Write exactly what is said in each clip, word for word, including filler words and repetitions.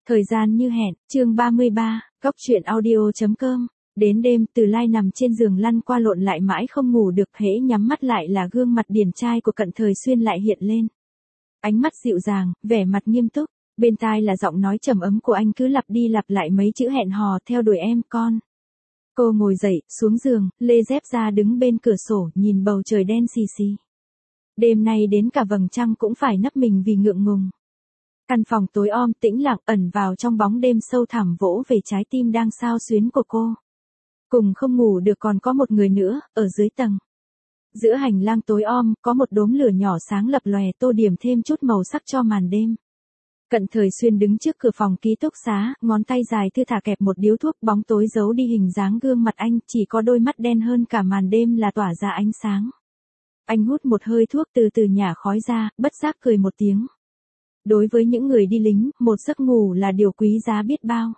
Thời gian như hẹn, chương ba mươi ba, góc truyện audio.com. Đến đêm, Từ Lai nằm trên giường lăn qua lộn lại mãi không ngủ được, hễ nhắm mắt lại là gương mặt điển trai của Cận Thời Xuyên lại hiện lên. Ánh mắt dịu dàng, vẻ mặt nghiêm túc, bên tai là giọng nói trầm ấm của anh cứ lặp đi lặp lại mấy chữ hẹn hò theo đuổi em con. Cô ngồi dậy, xuống giường, lê dép ra đứng bên cửa sổ, nhìn bầu trời đen xì xì. Đêm nay đến cả vầng trăng cũng phải nấp mình vì ngượng ngùng. Căn phòng tối om tĩnh lặng ẩn vào trong bóng đêm sâu thẳm vỗ về trái tim đang xao xuyến của cô. Cùng không ngủ được còn có một người nữa, ở dưới tầng. Giữa hành lang tối om, có một đốm lửa nhỏ sáng lập lòe tô điểm thêm chút màu sắc cho màn đêm. Cận Thời Xuyên đứng trước cửa phòng ký túc xá, ngón tay dài thư thả kẹp một điếu thuốc, bóng tối giấu đi hình dáng gương mặt anh, chỉ có đôi mắt đen hơn cả màn đêm là tỏa ra ánh sáng. Anh hút một hơi thuốc từ từ nhả khói ra, bất giác cười một tiếng. Đối với những người đi lính, một giấc ngủ là điều quý giá biết bao.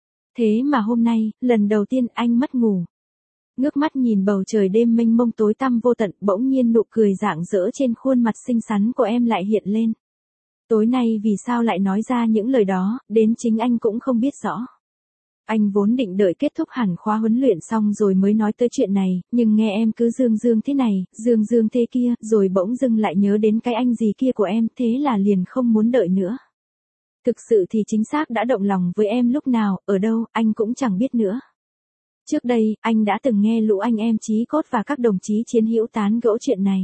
Thế mà hôm nay, lần đầu tiên anh mất ngủ. Ngước mắt nhìn bầu trời đêm mênh mông tối tăm vô tận, bỗng nhiên nụ cười rạng rỡ trên khuôn mặt xinh xắn của em lại hiện lên. Tối nay vì sao lại nói ra những lời đó, đến chính anh cũng không biết rõ. Anh vốn định đợi kết thúc hẳn khóa huấn luyện xong rồi mới nói tới chuyện này, nhưng nghe em cứ dương dương thế này, dương dương thế kia, rồi bỗng dưng lại nhớ đến cái anh gì kia của em, thế là liền không muốn đợi nữa. Thực sự thì chính xác đã động lòng với em lúc nào, ở đâu, anh cũng chẳng biết nữa. Trước đây, anh đã từng nghe lũ anh em chí cốt và các đồng chí chiến hữu tán gẫu chuyện này.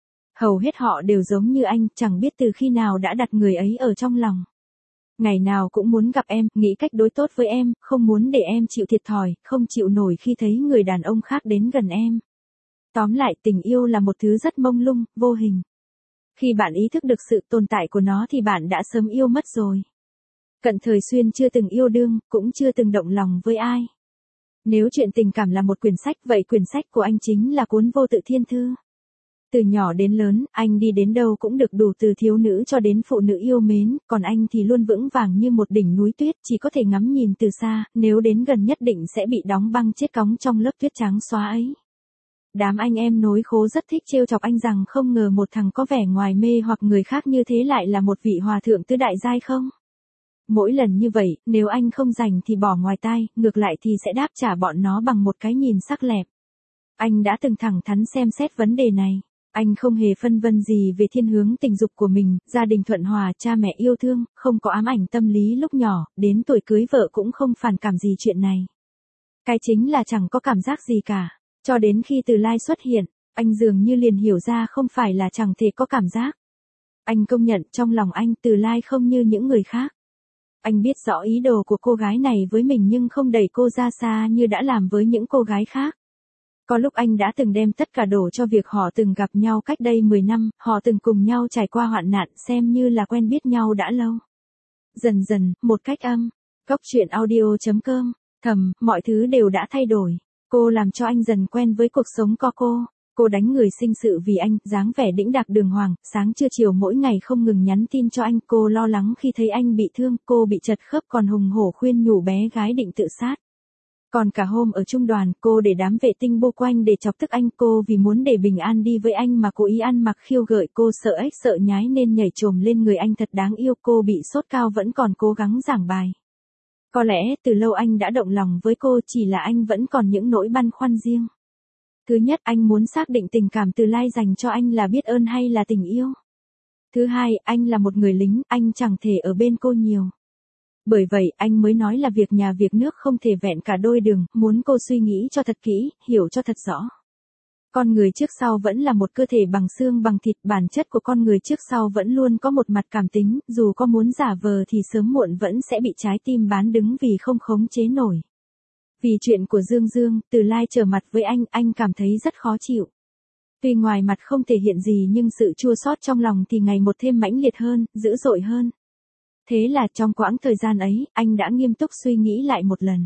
Hầu hết họ đều giống như anh, chẳng biết từ khi nào đã đặt người ấy ở trong lòng. Ngày nào cũng muốn gặp em, nghĩ cách đối tốt với em, không muốn để em chịu thiệt thòi, không chịu nổi khi thấy người đàn ông khác đến gần em. Tóm lại, tình yêu là một thứ rất mông lung, vô hình. Khi bạn ý thức được sự tồn tại của nó thì bạn đã sớm yêu mất rồi. Cận Thời Xuyên chưa từng yêu đương, cũng chưa từng động lòng với ai. Nếu chuyện tình cảm là một quyển sách, vậy quyển sách của anh chính là cuốn Vô Tự Thiên Thư. Từ nhỏ đến lớn, anh đi đến đâu cũng được đủ từ thiếu nữ cho đến phụ nữ yêu mến, còn anh thì luôn vững vàng như một đỉnh núi tuyết, chỉ có thể ngắm nhìn từ xa, nếu đến gần nhất định sẽ bị đóng băng chết cóng trong lớp tuyết trắng xóa ấy. Đám anh em nối khố rất thích trêu chọc anh rằng không ngờ một thằng có vẻ ngoài mê hoặc người khác như thế lại là một vị hòa thượng tứ đại giai không. Mỗi lần như vậy, nếu anh không rảnh thì bỏ ngoài tai, ngược lại thì sẽ đáp trả bọn nó bằng một cái nhìn sắc lẹp. Anh đã từng thẳng thắn xem xét vấn đề này. Anh không hề phân vân gì về thiên hướng tình dục của mình, gia đình thuận hòa, cha mẹ yêu thương, không có ám ảnh tâm lý lúc nhỏ, đến tuổi cưới vợ cũng không phản cảm gì chuyện này. Cái chính là chẳng có cảm giác gì cả. Cho đến khi Từ Lai xuất hiện, anh dường như liền hiểu ra không phải là chẳng thể có cảm giác. Anh công nhận trong lòng anh Từ Lai không như những người khác. Anh biết rõ ý đồ của cô gái này với mình nhưng không đẩy cô ra xa như đã làm với những cô gái khác. Có lúc anh đã từng đem tất cả đổ cho việc họ từng gặp nhau cách đây mười năm, họ từng cùng nhau trải qua hoạn nạn xem như là quen biết nhau đã lâu. Dần dần, một cách âm, góc truyện audio.com, thầm, mọi thứ đều đã thay đổi. Cô làm cho anh dần quen với cuộc sống co cô. Cô đánh người sinh sự vì anh, dáng vẻ đĩnh đạc đường hoàng, sáng trưa chiều mỗi ngày không ngừng nhắn tin cho anh. Cô lo lắng khi thấy anh bị thương, cô bị chật khớp còn hùng hổ khuyên nhủ bé gái định tự sát. Còn cả hôm ở trung đoàn, cô để đám vệ tinh bô quanh để chọc tức anh. Cô vì muốn để bình an đi với anh mà cố ý ăn mặc khiêu gợi. Cô sợ ếch sợ nhái nên nhảy chồm lên người anh thật đáng yêu. Cô bị sốt cao vẫn còn cố gắng giảng bài. Có lẽ từ lâu anh đã động lòng với cô, chỉ là anh vẫn còn những nỗi băn khoăn riêng. Thứ nhất, anh muốn xác định tình cảm Từ Lai dành cho anh là biết ơn hay là tình yêu. Thứ hai, anh là một người lính, anh chẳng thể ở bên cô nhiều. Bởi vậy, anh mới nói là việc nhà việc nước không thể vẹn cả đôi đường, muốn cô suy nghĩ cho thật kỹ, hiểu cho thật rõ. Con người trước sau vẫn là một cơ thể bằng xương bằng thịt, bản chất của con người trước sau vẫn luôn có một mặt cảm tính, dù có muốn giả vờ thì sớm muộn vẫn sẽ bị trái tim bán đứng vì không khống chế nổi. Vì chuyện của Dương Dương, Từ Lai trở mặt với anh, anh cảm thấy rất khó chịu. Tuy ngoài mặt không thể hiện gì nhưng sự chua xót trong lòng thì ngày một thêm mãnh liệt hơn, dữ dội hơn. Thế là trong quãng thời gian ấy, anh đã nghiêm túc suy nghĩ lại một lần.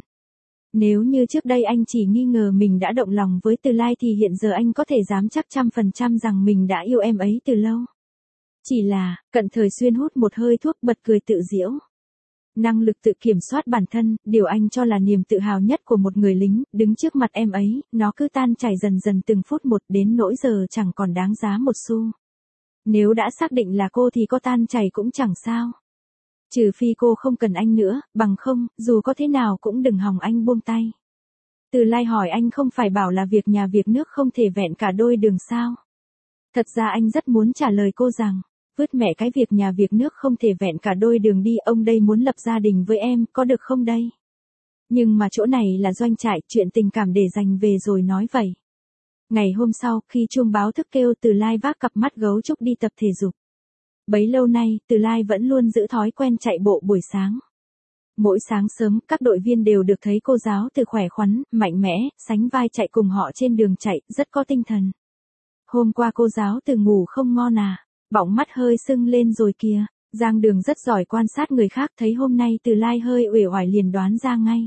Nếu như trước đây anh chỉ nghi ngờ mình đã động lòng với Từ Lai thì hiện giờ anh có thể dám chắc trăm phần trăm rằng mình đã yêu em ấy từ lâu. Chỉ là, Cận Thời Xuyên hút một hơi thuốc bật cười tự giễu. Năng lực tự kiểm soát bản thân, điều anh cho là niềm tự hào nhất của một người lính, đứng trước mặt em ấy, nó cứ tan chảy dần dần từng phút một đến nỗi giờ chẳng còn đáng giá một xu. Nếu đã xác định là cô thì có tan chảy cũng chẳng sao. Trừ phi cô không cần anh nữa, bằng không, dù có thế nào cũng đừng hòng anh buông tay. Từ Lai hỏi anh không phải bảo là việc nhà việc nước không thể vẹn cả đôi đường sao? Thật ra anh rất muốn trả lời cô rằng, vứt mẹ cái việc nhà việc nước không thể vẹn cả đôi đường đi, ông đây muốn lập gia đình với em, có được không đây? Nhưng mà chỗ này là doanh trại, chuyện tình cảm để dành về rồi nói vậy. Ngày hôm sau, khi chuông báo thức kêu, Từ Lai vác cặp mắt gấu trúc đi tập thể dục. Bấy lâu nay, Từ Lai vẫn luôn giữ thói quen chạy bộ buổi sáng. Mỗi sáng sớm, các đội viên đều được thấy cô giáo Từ khỏe khoắn, mạnh mẽ, sánh vai chạy cùng họ trên đường chạy, rất có tinh thần. Hôm qua cô giáo Từ ngủ không ngon à, bỏng mắt hơi sưng lên rồi kìa. Giang Đường rất giỏi quan sát người khác, thấy hôm nay Từ Lai hơi uể oải liền đoán ra ngay.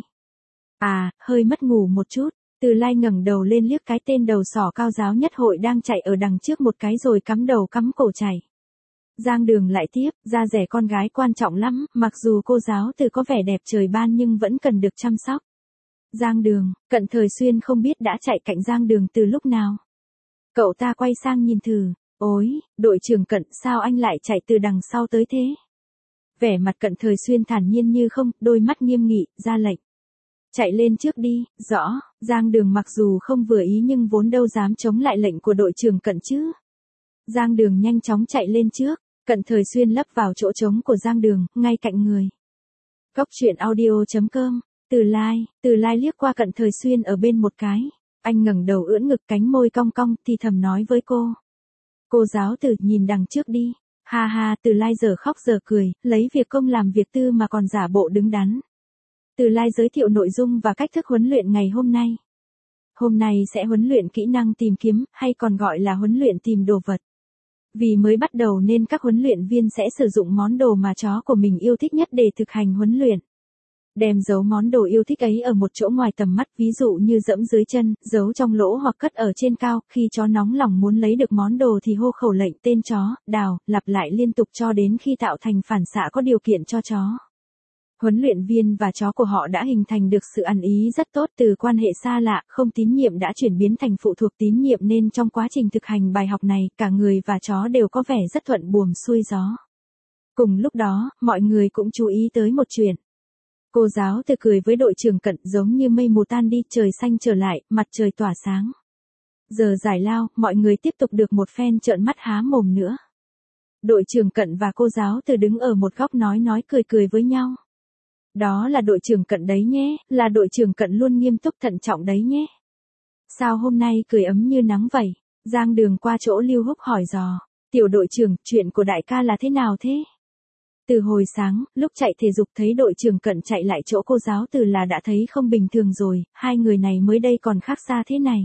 À, hơi mất ngủ một chút. Từ Lai ngẩng đầu lên liếc cái tên đầu sỏ cao giáo nhất hội đang chạy ở đằng trước một cái rồi cắm đầu cắm cổ chạy. Giang Đường lại tiếp, da rẻ con gái quan trọng lắm, mặc dù cô giáo Từ có vẻ đẹp trời ban nhưng vẫn cần được chăm sóc. Giang Đường, Cận Thời Xuyên không biết đã chạy cạnh Giang Đường từ lúc nào. Cậu ta quay sang nhìn thử, ôi, đội trưởng Cận, sao anh lại chạy từ đằng sau tới thế? Vẻ mặt Cận Thời Xuyên thản nhiên như không, đôi mắt nghiêm nghị, ra lệnh. Chạy lên trước đi, rõ. Giang Đường mặc dù không vừa ý nhưng vốn đâu dám chống lại lệnh của đội trưởng Cận chứ. Giang Đường nhanh chóng chạy lên trước, Cận Thời Xuyên lấp vào chỗ trống của Giang Đường, ngay cạnh người. Cốc truyện audio chấm com, Từ Lai, Từ Lai liếc qua Cận Thời Xuyên ở bên một cái. Anh ngẩng đầu ưỡn ngực, cánh môi cong cong, thì thầm nói với cô. Cô giáo Từ, nhìn đằng trước đi. Ha ha, Từ Lai giờ khóc giờ cười, lấy việc công làm việc tư mà còn giả bộ đứng đắn. Từ Lai giới thiệu nội dung và cách thức huấn luyện ngày hôm nay. Hôm nay sẽ huấn luyện kỹ năng tìm kiếm, hay còn gọi là huấn luyện tìm đồ vật. Vì mới bắt đầu nên các huấn luyện viên sẽ sử dụng món đồ mà chó của mình yêu thích nhất để thực hành huấn luyện. Đem giấu món đồ yêu thích ấy ở một chỗ ngoài tầm mắt, ví dụ như dẫm dưới chân, giấu trong lỗ hoặc cất ở trên cao. Khi chó nóng lòng muốn lấy được món đồ thì hô khẩu lệnh tên chó, đào, lặp lại liên tục cho đến khi tạo thành phản xạ có điều kiện cho chó. Huấn luyện viên và chó của họ đã hình thành được sự ăn ý rất tốt, từ quan hệ xa lạ, không tín nhiệm đã chuyển biến thành phụ thuộc tín nhiệm, nên trong quá trình thực hành bài học này, cả người và chó đều có vẻ rất thuận buồm xuôi gió. Cùng lúc đó, mọi người cũng chú ý tới một chuyện. Cô giáo Từ cười với đội trưởng Cận, giống như mây mù tan đi, trời xanh trở lại, mặt trời tỏa sáng. Giờ giải lao, mọi người tiếp tục được một phen trợn mắt há mồm nữa. Đội trưởng Cận và cô giáo Từ đứng ở một góc nói nói cười cười với nhau. Đó là đội trưởng Cận đấy nhé, là đội trưởng Cận luôn nghiêm túc thận trọng đấy nhé. Sao hôm nay cười ấm như nắng vậy? Giang Đường qua chỗ Lưu Húc hỏi dò. Tiểu đội trưởng, chuyện của đại ca là thế nào thế? Từ hồi sáng, lúc chạy thể dục thấy đội trưởng Cận chạy lại chỗ cô giáo Từ là đã thấy không bình thường rồi, hai người này mới đây còn khác xa thế này.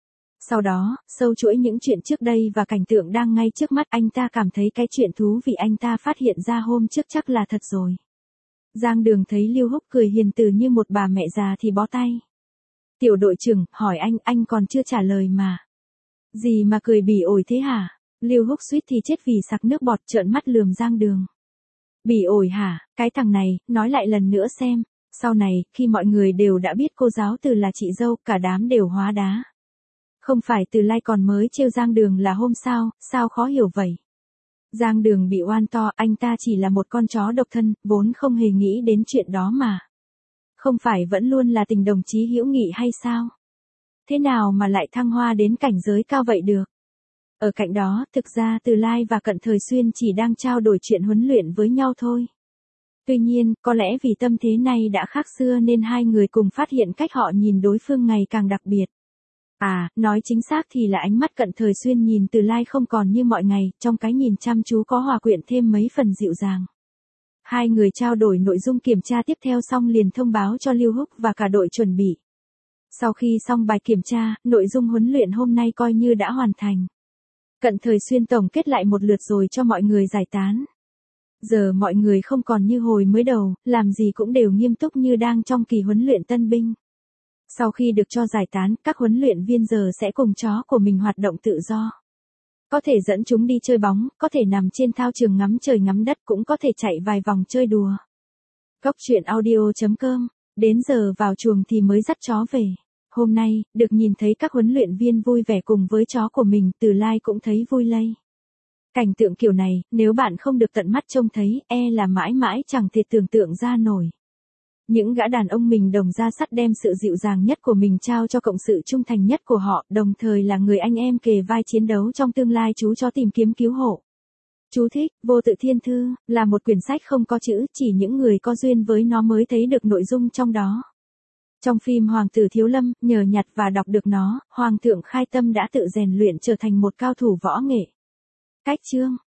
Sau đó, sâu chuỗi những chuyện trước đây và cảnh tượng đang ngay trước mắt, anh ta cảm thấy cái chuyện thú vị anh ta phát hiện ra hôm trước chắc là thật rồi. Giang Đường thấy Lưu Húc cười hiền từ như một bà mẹ già thì bó tay. Tiểu đội trưởng, hỏi anh, anh còn chưa trả lời mà. Gì mà cười bỉ ổi thế hả? Lưu Húc suýt thì chết vì sặc nước bọt, trợn mắt lườm Giang Đường. Bỉ ổi hả? Cái thằng này, nói lại lần nữa xem. Sau này, khi mọi người đều đã biết cô giáo Từ là chị dâu, cả đám đều hóa đá. Không phải Từ Lai còn mới trêu Giang Đường là hôm sao, sao khó hiểu vậy? Giang Đường bị oan to, anh ta chỉ là một con chó độc thân, vốn không hề nghĩ đến chuyện đó mà. Không phải vẫn luôn là tình đồng chí hữu nghị hay sao? Thế nào mà lại thăng hoa đến cảnh giới cao vậy được? Ở cạnh đó, thực ra Từ Lai và Cận Thời Xuyên chỉ đang trao đổi chuyện huấn luyện với nhau thôi. Tuy nhiên, có lẽ vì tâm thế này đã khác xưa nên hai người cùng phát hiện cách họ nhìn đối phương ngày càng đặc biệt. À, nói chính xác thì là ánh mắt Cận Thời Xuyên nhìn Từ Lai không còn như mọi ngày, trong cái nhìn chăm chú có hòa quyện thêm mấy phần dịu dàng. Hai người trao đổi nội dung kiểm tra tiếp theo xong liền thông báo cho Lưu Húc và cả đội chuẩn bị. Sau khi xong bài kiểm tra, nội dung huấn luyện hôm nay coi như đã hoàn thành. Cận Thời Xuyên tổng kết lại một lượt rồi cho mọi người giải tán. Giờ mọi người không còn như hồi mới đầu, làm gì cũng đều nghiêm túc như đang trong kỳ huấn luyện tân binh. Sau khi được cho giải tán, các huấn luyện viên giờ sẽ cùng chó của mình hoạt động tự do. Có thể dẫn chúng đi chơi bóng, có thể nằm trên thao trường ngắm trời ngắm đất, cũng có thể chạy vài vòng chơi đùa. Cốc truyện audio chấm com, đến giờ vào chuồng thì mới dắt chó về. Hôm nay, được nhìn thấy các huấn luyện viên vui vẻ cùng với chó của mình, Từ Lai cũng thấy vui lây. Cảnh tượng kiểu này, nếu bạn không được tận mắt trông thấy, e là mãi mãi chẳng thể tưởng tượng ra nổi. Những gã đàn ông mình đồng ra sắt đem sự dịu dàng nhất của mình trao cho cộng sự trung thành nhất của họ, đồng thời là người anh em kề vai chiến đấu trong tương lai chú cho tìm kiếm cứu hộ. Chú thích, Vô Tự Thiên Thư, là một quyển sách không có chữ, chỉ những người có duyên với nó mới thấy được nội dung trong đó. Trong phim Hoàng tử Thiếu Lâm, nhờ nhặt và đọc được nó, Hoàng thượng Khai Tâm đã tự rèn luyện trở thành một cao thủ võ nghệ. Cách chương